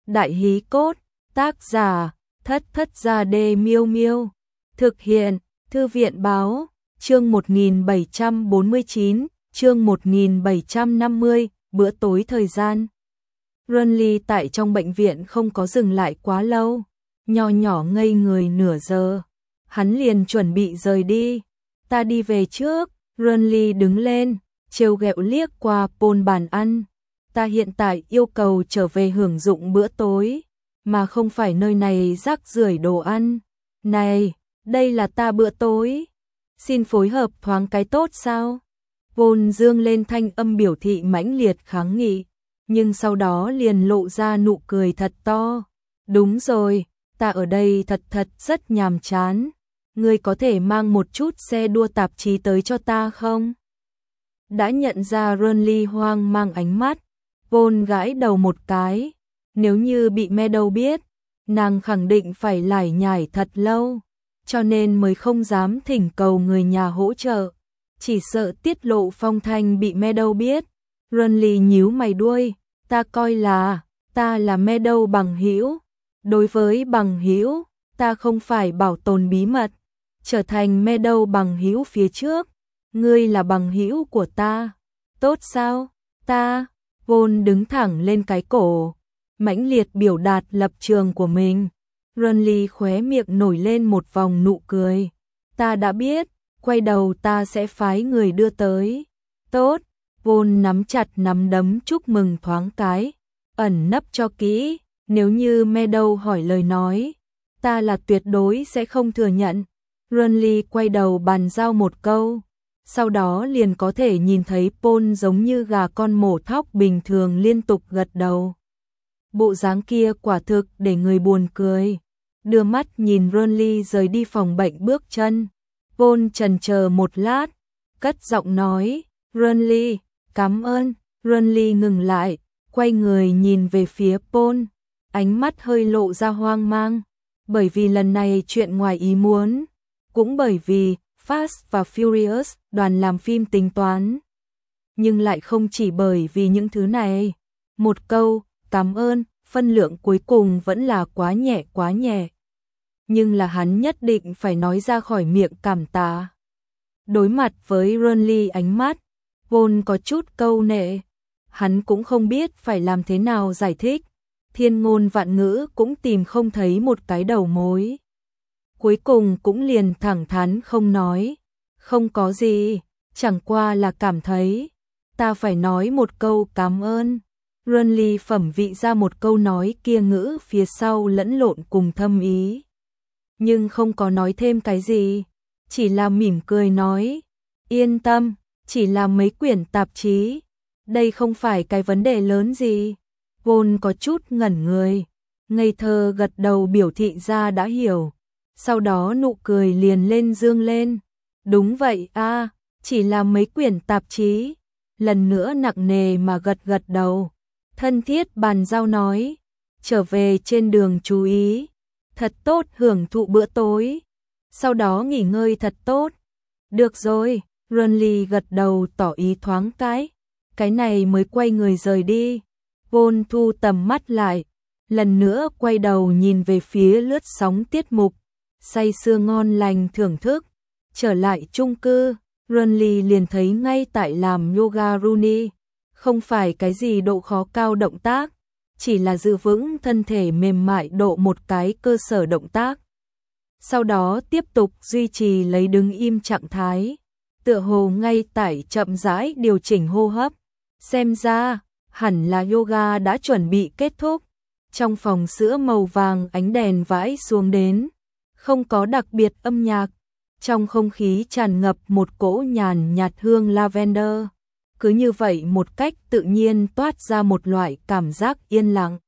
Đại hí cốt, tác giả, Thất Thất Gia Đê Miêu Miêu. Thực hiện, Thư viện báo, chương 1749, chương 1750, bữa tối thời gian. Runly tại trong bệnh viện không có dừng lại quá lâu, nho nhỏ ngây người nửa giờ. Hắn liền chuẩn bị rời đi. Ta đi về trước, Runly đứng lên, trêu ghẹo liếc qua Paul bàn ăn. Ta hiện tại yêu cầu trở về hưởng dụng bữa tối, mà không phải nơi này rác rưởi đồ ăn. Này, đây là ta bữa tối. Xin phối hợp thoáng cái tốt sao? Paul dương lên thanh âm biểu thị mãnh liệt kháng nghị, nhưng sau đó liền lộ ra nụ cười thật to. Đúng rồi, ta ở đây thật rất nhàm chán. Ngươi có thể mang một chút xe đua tạp chí tới cho ta không? Đã nhận ra Runly hoang mang ánh mắt, Paul gãi đầu một cái. Nếu như bị Meadow biết, nàng khẳng định phải lải nhải thật lâu, cho nên mới không dám thỉnh cầu người nhà hỗ trợ. Chỉ sợ tiết lộ phong thanh bị Meadow biết. Runly nhíu mày đuôi, ta coi là, ta là Meadow bằng hữu. Đối với bằng hữu, ta không phải bảo tồn bí mật. Trở thành Meadow bằng hữu phía trước, ngươi là bằng hữu của ta. Tốt sao? Ta, Paul đứng thẳng lên cái cổ, mãnh liệt biểu đạt lập trường của mình. Runly khóe miệng nổi lên một vòng nụ cười. Ta đã biết, quay đầu ta sẽ phái người đưa tới. Tốt, Paul nắm chặt nắm đấm chúc mừng thoáng cái, ẩn nấp cho kỹ, nếu như Meadow hỏi lời nói, ta là tuyệt đối sẽ không thừa nhận. Runly quay đầu bàn giao một câu, sau đó liền có thể nhìn thấy Paul giống như gà con mổ thóc bình thường liên tục gật đầu. Bộ dáng kia quả thực để người buồn cười. Đưa mắt nhìn Runly rời đi phòng bệnh bước chân, Paul chần chờ một lát, cất giọng nói, Runly, cảm ơn. Runly ngừng lại, quay người nhìn về phía Paul, ánh mắt hơi lộ ra hoang mang, bởi vì lần này chuyện ngoài ý muốn, cũng bởi vì Fast và Furious đoàn làm phim tính toán. Nhưng lại không chỉ bởi vì những thứ này. Một câu, cảm ơn, phân lượng cuối cùng vẫn là quá nhẹ. Nhưng là hắn nhất định phải nói ra khỏi miệng cảm tạ. Đối mặt với Runly ánh mắt, Paul có chút câu nệ. Hắn cũng không biết phải làm thế nào giải thích. Thiên ngôn vạn ngữ cũng tìm không thấy một cái đầu mối. Cuối cùng cũng liền thẳng thắn không nói. Không có gì, chẳng qua là cảm thấy ta phải nói một câu cảm ơn. Runly phẩm vị ra một câu nói kia ngữ phía sau lẫn lộn cùng thâm ý. Nhưng không có nói thêm cái gì, chỉ là mỉm cười nói, yên tâm, chỉ là mấy quyển tạp chí, đây không phải cái vấn đề lớn gì. Paul có chút ngẩn người, ngây thơ gật đầu biểu thị ra đã hiểu, sau đó nụ cười liền lên dương lên. Đúng vậy a, chỉ là mấy quyển tạp chí. Lần nữa nặng nề mà gật đầu, thân thiết bàn giao nói, trở về trên đường chú ý, thật tốt hưởng thụ bữa tối, sau đó nghỉ ngơi thật tốt. Được rồi, Runly gật đầu tỏ ý thoáng cái này mới quay người rời đi. Paul thu tầm mắt lại, lần nữa quay đầu nhìn về phía lướt sóng tiết mục, say sưa ngon lành thưởng thức. Trở lại chung cư, Runly liền thấy ngay tại làm yoga Rooney, không phải cái gì độ khó cao động tác, chỉ là giữ vững thân thể mềm mại độ một cái cơ sở động tác. Sau đó tiếp tục duy trì lấy đứng im trạng thái, tựa hồ ngay tại chậm rãi điều chỉnh hô hấp. Xem ra, hẳn là yoga đã chuẩn bị kết thúc. Trong phòng sữa màu vàng ánh đèn vãi xuống đến, không có đặc biệt âm nhạc. Trong không khí tràn ngập một cỗ nhàn nhạt hương lavender. Cứ như vậy một cách tự nhiên toát ra một loại cảm giác yên lặng.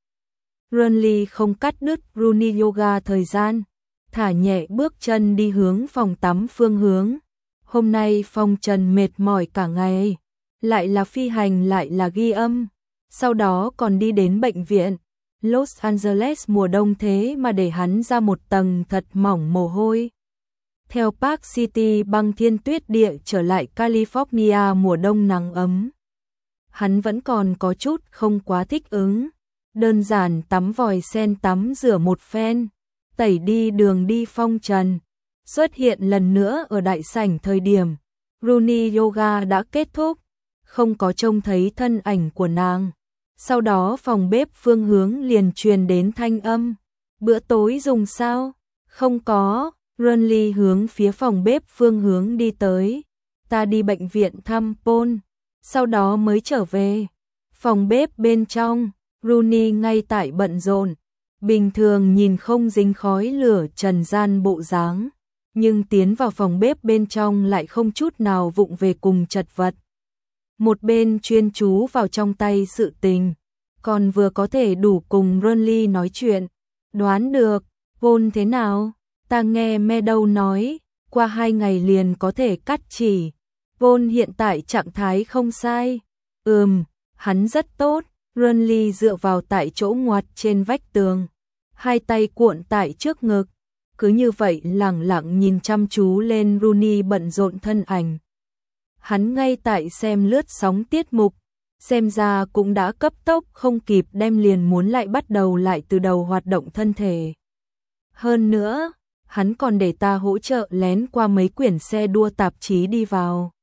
Runly không cắt đứt Rooney yoga thời gian, thả nhẹ bước chân đi hướng phòng tắm phương hướng. Hôm nay Phong Trần mệt mỏi cả ngày, lại là phi hành lại là ghi âm, sau đó còn đi đến bệnh viện. Los Angeles mùa đông thế mà để hắn ra một tầng thật mỏng mồ hôi. Theo Park City băng thiên tuyết địa trở lại California mùa đông nắng ấm. Hắn vẫn còn có chút không quá thích ứng. Đơn giản tắm vòi sen tắm rửa một phen, tẩy đi đường đi phong trần. Xuất hiện lần nữa ở đại sảnh thời điểm Rooney Yoga đã kết thúc, không có trông thấy thân ảnh của nàng. Sau đó phòng bếp phương hướng liền truyền đến thanh âm. Bữa tối dùng sao? Không có. Rooney hướng phía phòng bếp phương hướng đi tới. Ta đi bệnh viện thăm Paul, sau đó mới trở về. Phòng bếp bên trong, Rooney ngay tại bận rộn. Bình thường nhìn không dính khói lửa trần gian bộ dáng, nhưng tiến vào phòng bếp bên trong lại không chút nào vụng về cùng chật vật. Một bên chuyên chú vào trong tay sự tình, còn vừa có thể đủ cùng Rooney nói chuyện. Đoán được, Paul thế nào? Ta nghe Meadow nói, qua 2 ngày liền có thể cắt chỉ. Paul hiện tại trạng thái không sai. Hắn rất tốt. Rooney dựa vào tại chỗ ngoặt trên vách tường, hai tay cuộn tại trước ngực, cứ như vậy lẳng lặng nhìn chăm chú lên Rooney bận rộn thân ảnh. Hắn ngay tại xem lướt sóng tiết mục, xem ra cũng đã cấp tốc không kịp đem liền muốn lại bắt đầu lại từ đầu hoạt động thân thể. Hơn nữa, hắn còn để ta hỗ trợ lén qua mấy quyển xe đua tạp chí đi vào.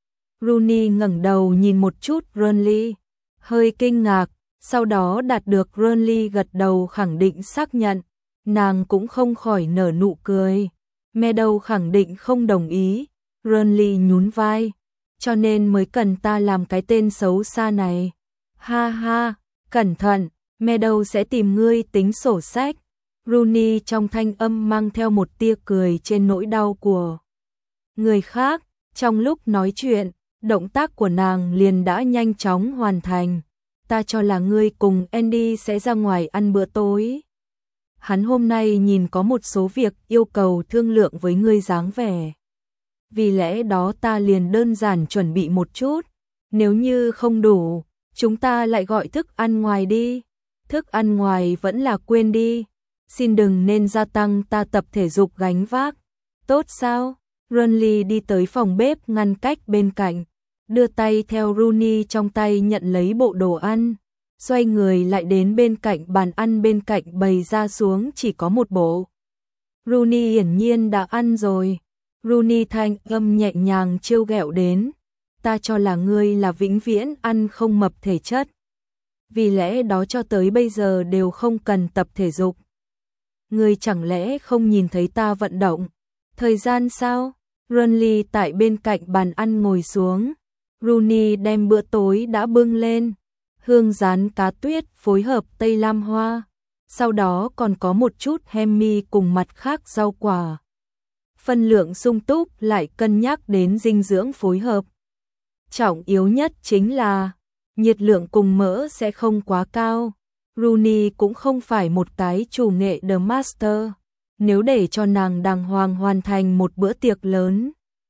Rooney ngẩng đầu nhìn một chút Rooney, hơi kinh ngạc, sau đó đạt được Rooney gật đầu khẳng định xác nhận, nàng cũng không khỏi nở nụ cười. Meadow khẳng định không đồng ý, Rooney nhún vai, cho nên mới cần ta làm cái tên xấu xa này. Ha ha, cẩn thận, Meadow sẽ tìm ngươi tính sổ sách. Rooney trong thanh âm mang theo một tia cười trên nỗi đau của người khác. Trong lúc nói chuyện, động tác của nàng liền đã nhanh chóng hoàn thành. Ta cho là ngươi cùng Andy sẽ ra ngoài ăn bữa tối. Hắn hôm nay nhìn có một số việc yêu cầu thương lượng với ngươi dáng vẻ. Vì lẽ đó ta liền đơn giản chuẩn bị một chút. Nếu như không đủ, chúng ta lại gọi thức ăn ngoài đi. Thức ăn ngoài vẫn là quên đi. Xin đừng nên gia tăng ta tập thể dục gánh vác. Tốt sao? Rooney đi tới phòng bếp ngăn cách bên cạnh, đưa tay theo Rooney trong tay nhận lấy bộ đồ ăn, xoay người lại đến bên cạnh bàn ăn bên cạnh bày ra xuống chỉ có một bộ. Rooney hiển nhiên đã ăn rồi. Rooney thanh âm nhẹ nhàng trêu ghẹo đến, ta cho là ngươi là vĩnh viễn ăn không mập thể chất. Vì lẽ đó cho tới bây giờ đều không cần tập thể dục. Ngươi chẳng lẽ không nhìn thấy ta vận động? Thời gian sao? Rooney tại bên cạnh bàn ăn ngồi xuống. Rooney đem bữa tối đã bưng lên. Hương rán cá tuyết phối hợp tây lam hoa. Sau đó còn có một chút hemi cùng mặt khác rau quả. Phân lượng sung túc lại cân nhắc đến dinh dưỡng phối hợp. Trọng yếu nhất chính là nhiệt lượng cùng mỡ sẽ không quá cao. Rooney cũng không phải một cái chủ nghệ The Master. Nếu để cho nàng đàng hoàng hoàn thành một bữa tiệc lớn,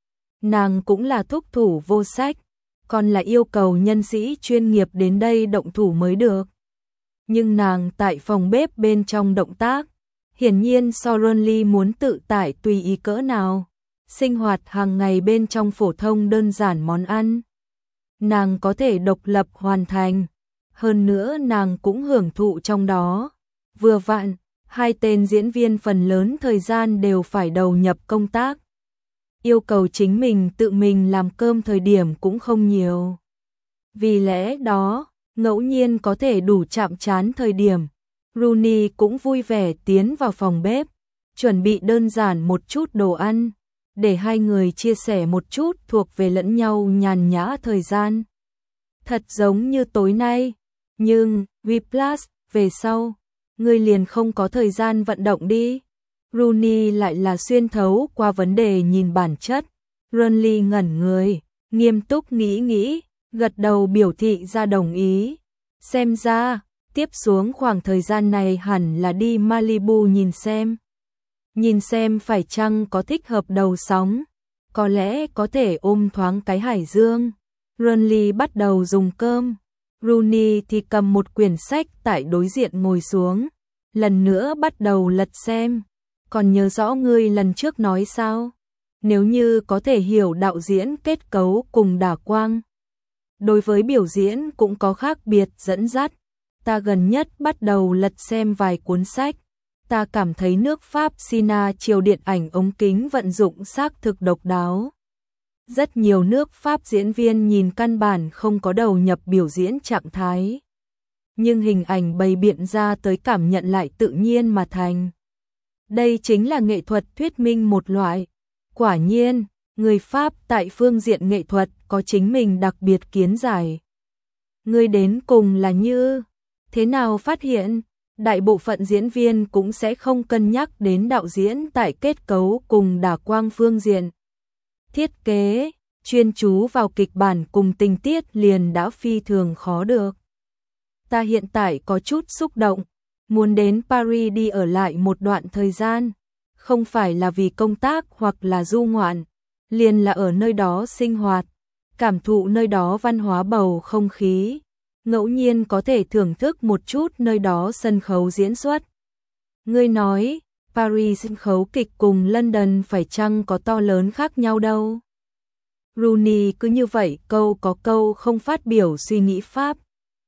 nàng cũng là thúc thủ vô sách, còn là yêu cầu nhân sĩ chuyên nghiệp đến đây động thủ mới được. Nhưng nàng tại phòng bếp bên trong động tác, hiển nhiên so Rooney muốn tự tại tùy ý cỡ nào. Sinh hoạt hàng ngày bên trong phổ thông đơn giản món ăn, nàng có thể độc lập hoàn thành. Hơn nữa nàng cũng hưởng thụ trong đó. Vừa vặn, hai tên diễn viên phần lớn thời gian đều phải đầu nhập công tác. Yêu cầu chính mình tự mình làm cơm thời điểm cũng không nhiều. Vì lẽ đó, ngẫu nhiên có thể đủ chạm trán thời điểm, Rooney cũng vui vẻ tiến vào phòng bếp, chuẩn bị đơn giản một chút đồ ăn, để hai người chia sẻ một chút thuộc về lẫn nhau nhàn nhã thời gian. Thật giống như tối nay, nhưng, Whiplash, về sau, ngươi liền không có thời gian vận động đi. Rooney lại là xuyên thấu qua vấn đề nhìn bản chất. Rooney ngẩn người, nghiêm túc nghĩ, gật đầu biểu thị ra đồng ý. Xem ra, tiếp xuống khoảng thời gian này hẳn là đi Malibu nhìn xem. Nhìn xem phải chăng có thích hợp đầu sóng, có lẽ có thể ôm thoáng cái hải dương. Rooney bắt đầu dùng cơm. Rooney thì cầm một quyển sách tại đối diện ngồi xuống, lần nữa bắt đầu lật xem. Còn nhớ rõ ngươi lần trước nói sao? Nếu như có thể hiểu đạo diễn kết cấu cùng đả quang, đối với biểu diễn cũng có khác biệt dẫn dắt. ta gần nhất bắt đầu lật xem vài cuốn sách. Ta cảm thấy nước Pháp Sina chiều điện ảnh ống kính vận dụng xác thực độc đáo. Rất nhiều nước Pháp diễn viên nhìn căn bản không có đầu nhập biểu diễn trạng thái. Nhưng hình ảnh bày biện ra tới cảm nhận lại tự nhiên mà thành. Đây chính là nghệ thuật thuyết minh một loại. Quả nhiên, người Pháp tại phương diện nghệ thuật có chính mình đặc biệt kiến giải. Người đến cùng là như thế nào phát hiện? Đại bộ phận diễn viên cũng sẽ không cân nhắc đến đạo diễn tại kết cấu cùng đả quang phương diện. Thiết kế, chuyên chú vào kịch bản cùng tình tiết liền đã phi thường khó được. Ta hiện tại có chút xúc động, muốn đến Paris đi ở lại một đoạn thời gian, không phải là vì công tác hoặc là du ngoạn, liền là ở nơi đó sinh hoạt, cảm thụ nơi đó văn hóa bầu không khí, ngẫu nhiên có thể thưởng thức một chút nơi đó sân khấu diễn xuất. Ngươi nói, Paris sân khấu kịch cùng London phải chăng có to lớn khác nhau đâu? Rooney cứ như vậy câu có câu không phát biểu suy nghĩ Pháp.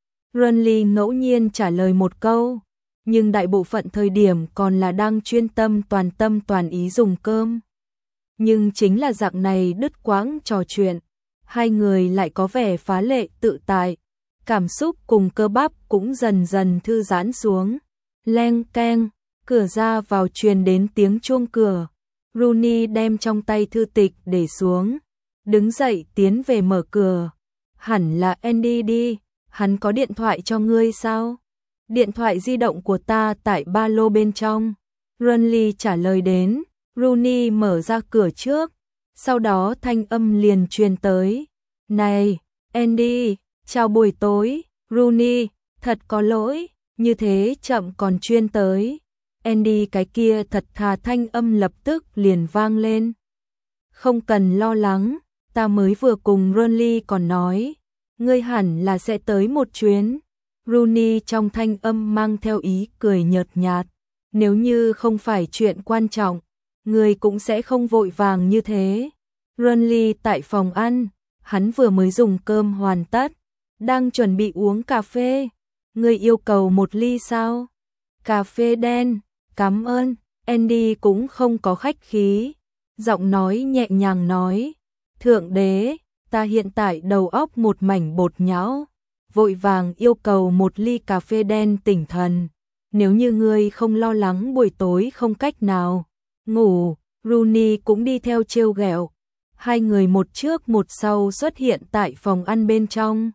Runley ngẫu nhiên trả lời một câu, nhưng đại bộ phận thời điểm còn là đang chuyên tâm toàn ý dùng cơm. Nhưng chính là dạng này đứt quãng trò chuyện, hai người lại có vẻ phá lệ tự tại, cảm xúc cùng cơ bắp cũng dần dần thư giãn xuống. Leng keng, cửa ra vào truyền đến tiếng chuông cửa. Rooney đem trong tay thư tịch để xuống, đứng dậy tiến về mở cửa. Hẳn là Andy đi, hắn có điện thoại cho ngươi sao? Điện thoại di động của ta tại ba lô bên trong. Runley trả lời đến. Rooney mở ra cửa trước, sau đó thanh âm liền truyền tới. Này, Andy, chào buổi tối. Rooney, thật có lỗi, như thế chậm còn chuyên tới. Andy cái kia thật thà thanh âm lập tức liền vang lên. Không cần lo lắng, ta mới vừa cùng Runley còn nói, ngươi hẳn là sẽ tới một chuyến. Rooney trong thanh âm mang theo ý cười nhợt nhạt. Nếu như không phải chuyện quan trọng, ngươi cũng sẽ không vội vàng như thế. Runley tại phòng ăn, hắn vừa mới dùng cơm hoàn tất, đang chuẩn bị uống cà phê. Ngươi yêu cầu một ly sao? Cà phê đen, cảm ơn. Andy cũng không có khách khí, giọng nói nhẹ nhàng nói, thượng đế, ta hiện tại đầu óc một mảnh bột nhão, vội vàng yêu cầu một ly cà phê đen tỉnh thần. Nếu như ngươi không lo lắng buổi tối không cách nào ngủ, Rooney cũng đi theo trêu ghẹo. Hai người một trước một sau xuất hiện tại phòng ăn bên trong.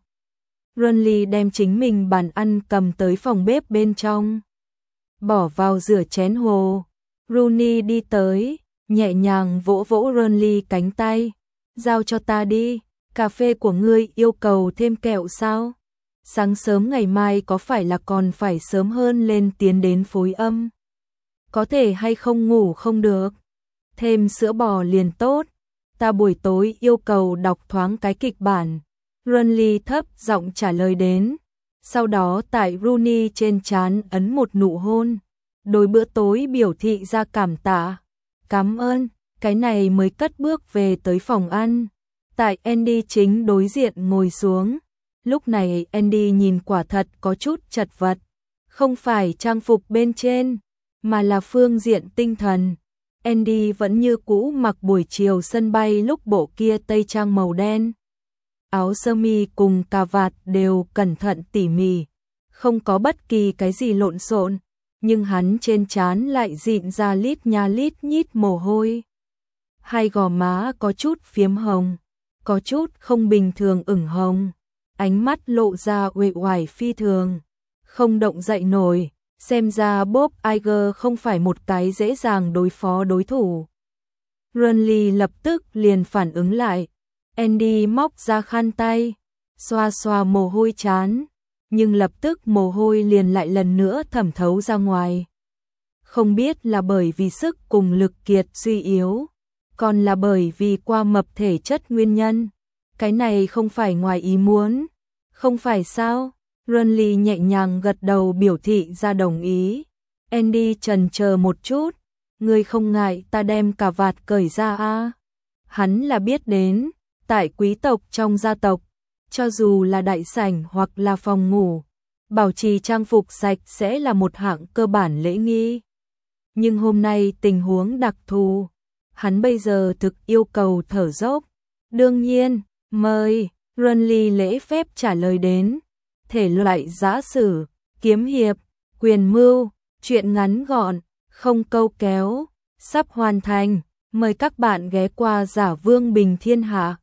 Runley đem chính mình bàn ăn cầm tới phòng bếp bên trong, bỏ vào rửa chén hồ. Rooney đi tới, nhẹ nhàng vỗ vỗ Runley cánh tay. Giao cho ta đi, cà phê của ngươi yêu cầu thêm kẹo sao? Sáng sớm ngày mai có phải là còn phải sớm hơn lên tiến đến phối âm? Có thể hay không ngủ không được? Thêm sữa bò liền tốt. Ta buổi tối yêu cầu đọc thoáng cái kịch bản. Runley thấp giọng trả lời đến. Sau đó tại Rooney trên trán ấn một nụ hôn. Đối bữa tối biểu thị ra cảm tạ. Cảm ơn, cái này mới cất bước về tới phòng ăn. Tại Andy chính đối diện ngồi xuống. Lúc này Andy nhìn quả thật có chút chật vật. Không phải trang phục bên trên, mà là phương diện tinh thần. Andy vẫn như cũ mặc buổi chiều sân bay lúc bộ kia tây trang màu đen. Áo sơ mi cùng cà vạt đều cẩn thận tỉ mỉ, không có bất kỳ cái gì lộn xộn, nhưng hắn trên trán lại dịn ra lít nha lít nhít mồ hôi. Hai gò má có chút phiếm hồng, có chút không bình thường ửng hồng, ánh mắt lộ ra uể oải phi thường, không động dậy nổi. Xem ra Bob Iger không phải một cái dễ dàng đối phó đối thủ. Runley lập tức liền phản ứng lại. Andy móc ra khăn tay, xoa xoa mồ hôi trán, nhưng lập tức mồ hôi liền lại lần nữa thẩm thấu ra ngoài. Không biết là bởi vì sức cùng lực kiệt suy yếu, còn là bởi vì qua mập thể chất nguyên nhân. Cái này không phải ngoài ý muốn, không phải sao? Runley nhẹ nhàng gật đầu biểu thị ra đồng ý. Andy chần chờ một chút, ngươi không ngại ta đem cà vạt cởi ra à? Hắn là biết đến, tại quý tộc trong gia tộc, cho dù là đại sảnh hoặc là phòng ngủ, bảo trì trang phục sạch sẽ là một hạng cơ bản lễ nghi. Nhưng hôm nay tình huống đặc thù, hắn bây giờ thực yêu cầu thở dốc. Đương nhiên, mời, Runly lễ phép trả lời đến. Thể loại giã sử, kiếm hiệp, quyền mưu, truyện ngắn gọn, không câu kéo, sắp hoàn thành. Mời các bạn ghé qua Giả Vương Bình Thiên Hạ.